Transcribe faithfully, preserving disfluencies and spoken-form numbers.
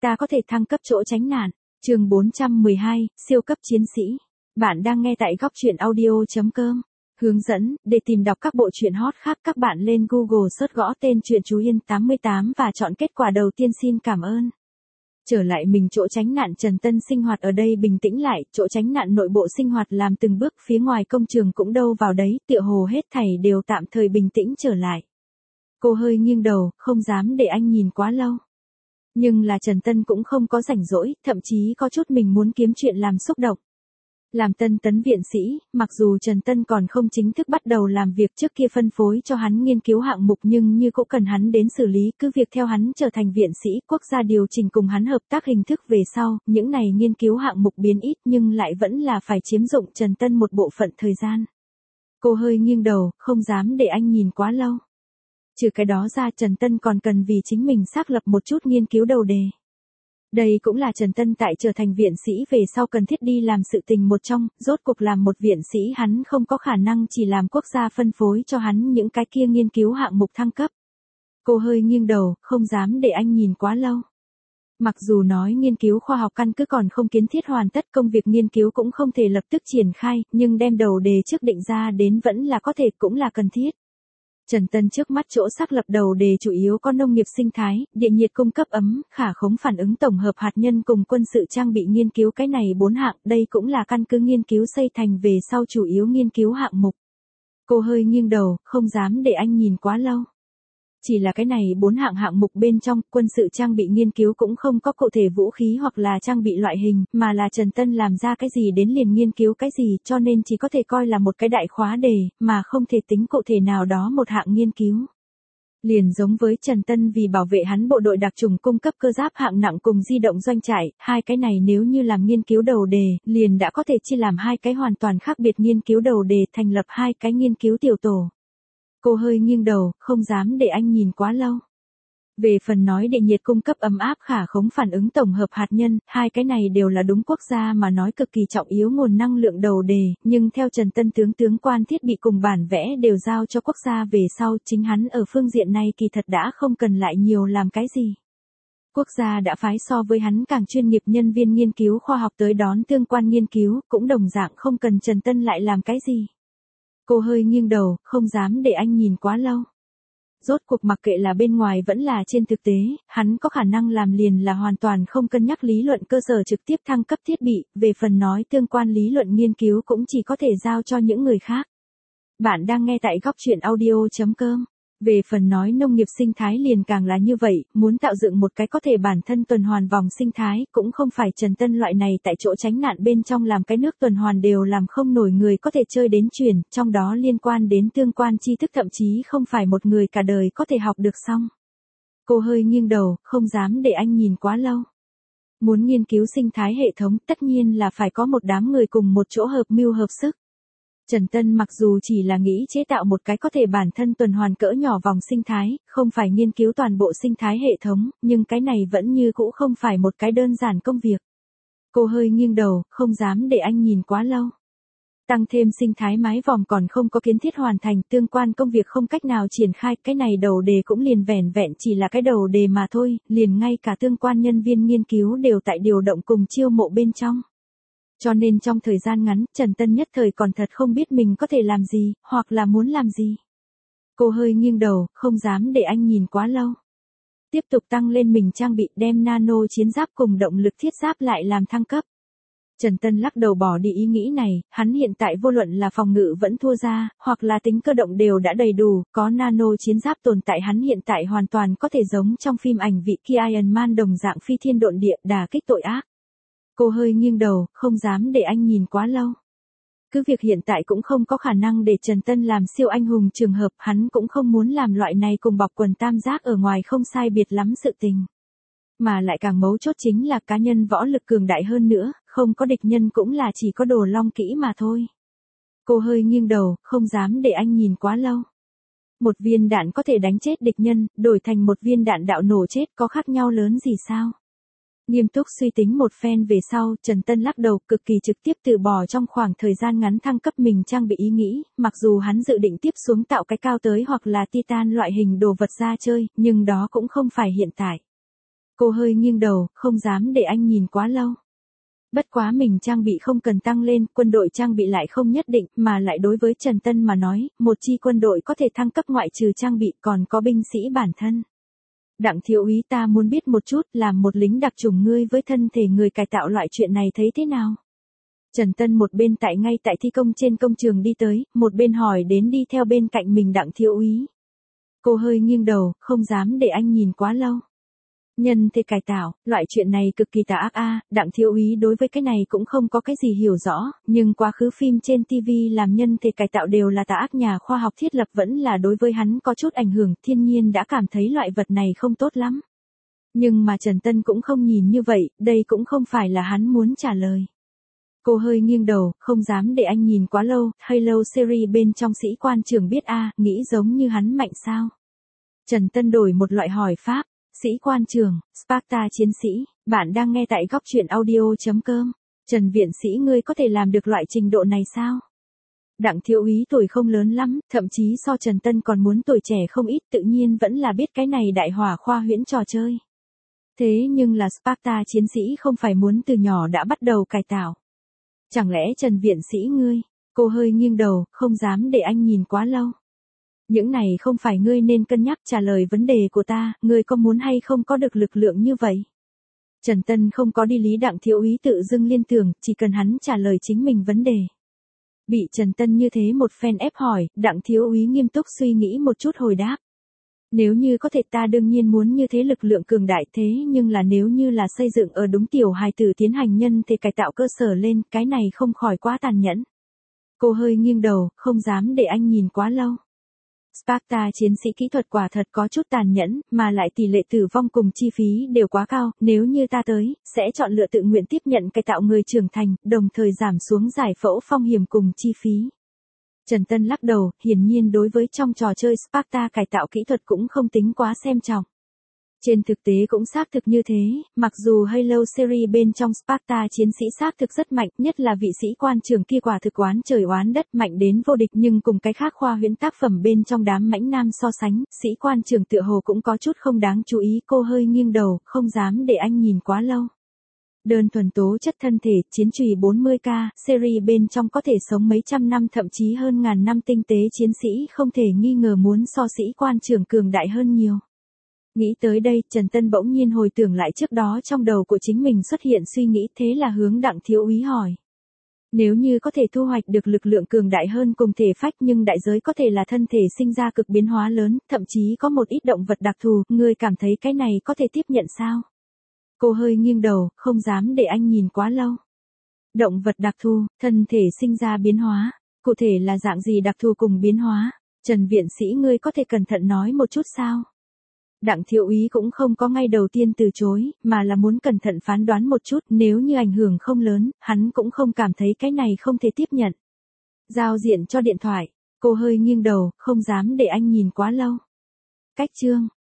ta có thể thăng cấp chỗ tránh nạn. Chương bốn trăm mười hai, siêu cấp chiến sĩ. Bạn đang nghe tại góc truyện audio chấm com. Hướng dẫn, để tìm đọc các bộ truyện hot khác các bạn lên Google search gõ tên truyện Chú Yên tám mươi tám và chọn kết quả đầu tiên. Xin cảm ơn. Trở lại mình chỗ tránh nạn, Trần Tân sinh hoạt ở đây bình tĩnh lại, chỗ tránh nạn nội bộ sinh hoạt làm từng bước, phía ngoài công trường cũng đâu vào đấy, tựa hồ hết thảy đều tạm thời bình tĩnh trở lại. Cô hơi nghiêng đầu, không dám để anh nhìn quá lâu. Nhưng là Trần Tân cũng không có rảnh rỗi, thậm chí có chút mình muốn kiếm chuyện làm xúc động. Làm tân tấn viện sĩ, mặc dù Trần Tân còn không chính thức bắt đầu làm việc trước kia phân phối cho hắn nghiên cứu hạng mục nhưng như cũng cần hắn đến xử lý, cứ việc theo hắn trở thành viện sĩ, quốc gia điều chỉnh cùng hắn hợp tác hình thức về sau, những này nghiên cứu hạng mục biến ít nhưng lại vẫn là phải chiếm dụng Trần Tân một bộ phận thời gian. Cô hơi nghiêng đầu, không dám để anh nhìn quá lâu. Trừ cái đó ra, Trần Tân còn cần vì chính mình xác lập một chút nghiên cứu đầu đề. Đây cũng là Trần Tân tại trở thành viện sĩ về sau cần thiết đi làm sự tình một trong, rốt cuộc làm một viện sĩ hắn không có khả năng chỉ làm quốc gia phân phối cho hắn những cái kia nghiên cứu hạng mục thăng cấp. Cô hơi nghiêng đầu, không dám để anh nhìn quá lâu. Mặc dù nói nghiên cứu khoa học căn cứ còn không kiến thiết hoàn tất, công việc nghiên cứu cũng không thể lập tức triển khai, nhưng đem đầu đề trước định ra đến vẫn là có thể, cũng là cần thiết. Trần Tân trước mắt chỗ xác lập đầu đề chủ yếu có nông nghiệp sinh thái, điện nhiệt cung cấp ấm, khả khống phản ứng tổng hợp hạt nhân cùng quân sự trang bị nghiên cứu, cái này bốn hạng, đây cũng là căn cứ nghiên cứu xây thành về sau chủ yếu nghiên cứu hạng mục. Cô hơi nghiêng đầu, không dám để anh nhìn quá lâu. Chỉ là cái này bốn hạng hạng mục bên trong, quân sự trang bị nghiên cứu cũng không có cụ thể vũ khí hoặc là trang bị loại hình, mà là Trần Tân làm ra cái gì đến liền nghiên cứu cái gì, cho nên chỉ có thể coi là một cái đại khóa đề, mà không thể tính cụ thể nào đó một hạng nghiên cứu. Liền giống với Trần Tân vì bảo vệ hắn bộ đội đặc trùng cung cấp cơ giáp hạng nặng cùng di động doanh trại, hai cái này nếu như làm nghiên cứu đầu đề, liền đã có thể chia làm hai cái hoàn toàn khác biệt nghiên cứu đầu đề, thành lập hai cái nghiên cứu tiểu tổ. Cô hơi nghiêng đầu, không dám để anh nhìn quá lâu. Về phần nói điện nhiệt cung cấp ấm áp, khả khống phản ứng tổng hợp hạt nhân, hai cái này đều là đúng quốc gia mà nói cực kỳ trọng yếu nguồn năng lượng đầu đề, nhưng theo Trần Tân tướng tướng quan thiết bị cùng bản vẽ đều giao cho quốc gia về sau, chính hắn ở phương diện này kỳ thật đã không cần lại nhiều làm cái gì. Quốc gia đã phái so với hắn càng chuyên nghiệp nhân viên nghiên cứu khoa học tới đón tương quan nghiên cứu, cũng đồng dạng không cần Trần Tân lại làm cái gì. Cô hơi nghiêng đầu, không dám để anh nhìn quá lâu. Rốt cuộc mặc kệ là bên ngoài vẫn là trên thực tế, hắn có khả năng làm liền là hoàn toàn không cân nhắc lý luận cơ sở trực tiếp thăng cấp thiết bị, về phần nói tương quan lý luận nghiên cứu cũng chỉ có thể giao cho những người khác. Bạn đang nghe tại góc truyện audio chấm com. Về phần nói nông nghiệp sinh thái liền càng là như vậy, muốn tạo dựng một cái có thể bản thân tuần hoàn vòng sinh thái, cũng không phải Trần Tân loại này tại chỗ tránh nạn bên trong làm cái nước tuần hoàn đều làm không nổi người có thể chơi đến chuyển, trong đó liên quan đến tương quan tri thức thậm chí không phải một người cả đời có thể học được xong. Cô hơi nghiêng đầu, không dám để anh nhìn quá lâu. Muốn nghiên cứu sinh thái hệ thống, tất nhiên là phải có một đám người cùng một chỗ hợp mưu hợp sức. Trần Tân mặc dù chỉ là nghĩ chế tạo một cái có thể bản thân tuần hoàn cỡ nhỏ vòng sinh thái, không phải nghiên cứu toàn bộ sinh thái hệ thống, nhưng cái này vẫn như cũ không phải một cái đơn giản công việc. Cô hơi nghiêng đầu, không dám để anh nhìn quá lâu. Tăng thêm sinh thái mái vòm còn không có kiến thiết hoàn thành, tương quan công việc không cách nào triển khai, cái này đầu đề cũng liền vẻn vẹn chỉ là cái đầu đề mà thôi, liền ngay cả tương quan nhân viên nghiên cứu đều tại điều động cùng chiêu mộ bên trong. Cho nên trong thời gian ngắn, Trần Tân nhất thời còn thật không biết mình có thể làm gì, hoặc là muốn làm gì. Cô hơi nghiêng đầu, không dám để anh nhìn quá lâu. Tiếp tục tăng lên mình trang bị, đem nano chiến giáp cùng động lực thiết giáp lại làm thăng cấp. Trần Tân lắc đầu bỏ đi ý nghĩ này, hắn hiện tại vô luận là phòng ngự vẫn thua ra, hoặc là tính cơ động đều đã đầy đủ, có nano chiến giáp tồn tại hắn hiện tại hoàn toàn có thể giống trong phim ảnh vị kia Iron Man đồng dạng phi thiên độn địa, đả kích tội ác. Cô hơi nghiêng đầu, không dám để anh nhìn quá lâu. Cứ việc hiện tại cũng không có khả năng để Trần Tân làm siêu anh hùng trường hợp, hắn cũng không muốn làm loại này cùng bọc quần tam giác ở ngoài không sai biệt lắm sự tình. Mà lại càng mấu chốt chính là cá nhân võ lực cường đại hơn nữa, không có địch nhân cũng là chỉ có đồ long kỹ mà thôi. Cô hơi nghiêng đầu, không dám để anh nhìn quá lâu. Một viên đạn có thể đánh chết địch nhân, đổi thành một viên đạn đạo nổ chết có khác nhau lớn gì sao? Nghiêm túc suy tính một phen về sau, Trần Tân lắc đầu, cực kỳ trực tiếp từ bỏ trong khoảng thời gian ngắn thăng cấp mình trang bị ý nghĩ, mặc dù hắn dự định tiếp xuống tạo cái cao tới hoặc là titan loại hình đồ vật ra chơi, nhưng đó cũng không phải hiện tại. Cô hơi nghiêng đầu, không dám để anh nhìn quá lâu. Bất quá mình trang bị không cần tăng lên, quân đội trang bị lại không nhất định, mà lại đối với Trần Tân mà nói, một chi quân đội có thể thăng cấp ngoại trừ trang bị còn có binh sĩ bản thân. Đặng thiếu úy, ta muốn biết một chút, làm một lính đặc chủng ngươi với thân thể người cải tạo loại chuyện này thấy thế nào? Trần Tân một bên tại ngay tại thi công trên công trường đi tới, một bên hỏi đến đi theo bên cạnh mình Đặng thiếu úy. Cô hơi nghiêng đầu, không dám để anh nhìn quá lâu. Nhân thể cải tạo, loại chuyện này cực kỳ tà ác a, Đặng thiếu úy đối với cái này cũng không có cái gì hiểu rõ, nhưng quá khứ phim trên ti vi làm nhân thể cải tạo đều là tà ác, nhà khoa học thiết lập vẫn là đối với hắn có chút ảnh hưởng, thiên nhiên đã cảm thấy loại vật này không tốt lắm. Nhưng mà Trần Tân cũng không nhìn như vậy, đây cũng không phải là hắn muốn trả lời. Cô hơi nghiêng đầu, không dám để anh nhìn quá lâu, Halo series bên trong sĩ quan trưởng biết a, nghĩ giống như hắn mạnh sao? Trần Tân đổi một loại hỏi pháp. Sĩ quan trưởng, Sparta chiến sĩ, bạn đang nghe tại góc truyện audio chấm com. Trần viện sĩ, ngươi có thể làm được loại trình độ này sao? Đặng thiếu úy tuổi không lớn lắm, thậm chí so Trần Tân còn muốn tuổi trẻ không ít, tự nhiên vẫn là biết cái này đại hỏa khoa huyễn trò chơi. Thế nhưng là Sparta chiến sĩ không phải muốn từ nhỏ đã bắt đầu cải tạo. Chẳng lẽ Trần viện sĩ ngươi? Cô hơi nghiêng đầu, không dám để anh nhìn quá lâu. Những này không phải ngươi nên cân nhắc, trả lời vấn đề của ta, ngươi có muốn hay không có được lực lượng như vậy? Trần Tân không có đi lý Đặng thiếu úy tự dưng liên tưởng, chỉ cần hắn trả lời chính mình vấn đề. Bị Trần Tân như thế một phen ép hỏi, Đặng thiếu úy nghiêm túc suy nghĩ một chút hồi đáp. Nếu như có thể ta đương nhiên muốn như thế lực lượng cường đại, thế nhưng là nếu như là xây dựng ở đúng tiểu hài tử tiến hành nhân thể cải tạo cơ sở lên, cái này không khỏi quá tàn nhẫn. Cô hơi nghiêng đầu, không dám để anh nhìn quá lâu. Sparta chiến sĩ kỹ thuật quả thật có chút tàn nhẫn, mà lại tỷ lệ tử vong cùng chi phí đều quá cao, nếu như ta tới, sẽ chọn lựa tự nguyện tiếp nhận cải tạo người trưởng thành, đồng thời giảm xuống giải phẫu phong hiểm cùng chi phí. Trần Tân lắc đầu, hiển nhiên đối với trong trò chơi Sparta cải tạo kỹ thuật cũng không tính quá xem trọng. Trên thực tế cũng xác thực như thế, mặc dù Halo series bên trong Sparta chiến sĩ xác thực rất mạnh, nhất là vị sĩ quan trưởng kia quả thực oán trời oán đất, mạnh đến vô địch, nhưng cùng cái khác khoa huyễn tác phẩm bên trong đám mãnh nam so sánh, sĩ quan trưởng tựa hồ cũng có chút không đáng chú ý. Cô hơi nghiêng đầu, không dám để anh nhìn quá lâu. Đơn thuần tố chất thân thể, chiến trùy bốn mươi K, series bên trong có thể sống mấy trăm năm thậm chí hơn ngàn năm, tinh tế chiến sĩ không thể nghi ngờ muốn so sĩ quan trưởng cường đại hơn nhiều. Nghĩ tới đây, Trần Tân bỗng nhiên hồi tưởng lại trước đó trong đầu của chính mình xuất hiện suy nghĩ, thế là hướng Đặng thiếu úy hỏi. Nếu như có thể thu hoạch được lực lượng cường đại hơn cùng thể phách, nhưng đại giới có thể là thân thể sinh ra cực biến hóa lớn, thậm chí có một ít động vật đặc thù, ngươi cảm thấy cái này có thể tiếp nhận sao? Cô hơi nghiêng đầu, không dám để anh nhìn quá lâu. Động vật đặc thù, thân thể sinh ra biến hóa, cụ thể là dạng gì đặc thù cùng biến hóa? Trần viện sĩ, ngươi có thể cẩn thận nói một chút sao? Đặng thiếu úy cũng không có ngay đầu tiên từ chối, mà là muốn cẩn thận phán đoán một chút, nếu như ảnh hưởng không lớn, hắn cũng không cảm thấy cái này không thể tiếp nhận. Giao diện cho điện thoại, cô hơi nghiêng đầu, không dám để anh nhìn quá lâu. Cách chương,